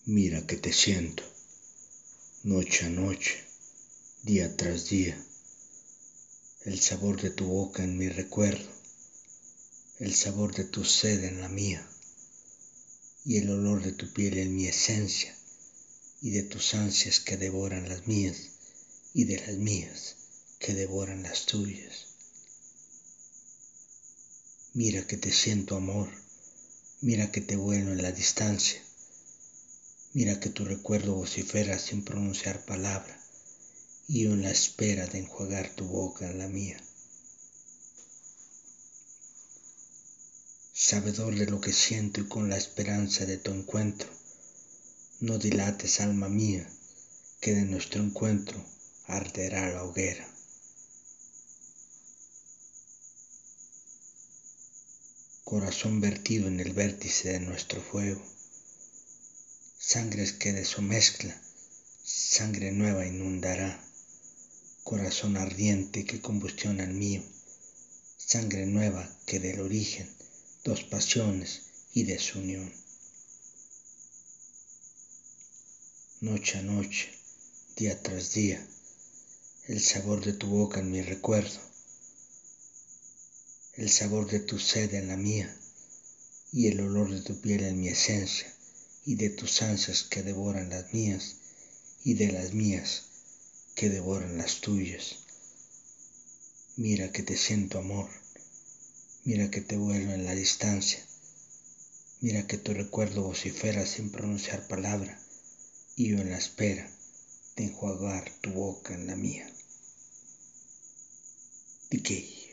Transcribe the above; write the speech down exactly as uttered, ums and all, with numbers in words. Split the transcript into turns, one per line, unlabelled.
Mira que te siento, noche a noche, día tras día, el sabor de tu boca en mi recuerdo, el sabor de tu sed en la mía, y el olor de tu piel en mi esencia, y de tus ansias que devoran las mías, y de las mías que devoran las tuyas. Mira que te siento amor, mira que te vuelo en la distancia, mira que tu recuerdo vocifera sin pronunciar palabra, y yo en la espera de enjuagar tu boca en la mía. Sabedor de lo que siento y con la esperanza de tu encuentro, no dilates, alma mía, que de nuestro encuentro arderá la hoguera. Corazón vertido en el vértice de nuestro fuego, sangres que de su mezcla, sangre nueva inundará, corazón ardiente que combustiona el mío, sangre nueva que del origen, dos pasiones y desunión. Noche a noche, día tras día, el sabor de tu boca en mi recuerdo, el sabor de tu sed en la mía, y el olor de tu piel en mi esencia, y de tus ansias que devoran las mías, y de las mías que devoran las tuyas. Mira que te siento amor, mira que te vuelo en la distancia, mira que tu recuerdo vocifera sin pronunciar palabra, y yo en la espera de enjuagar tu boca en la mía. D K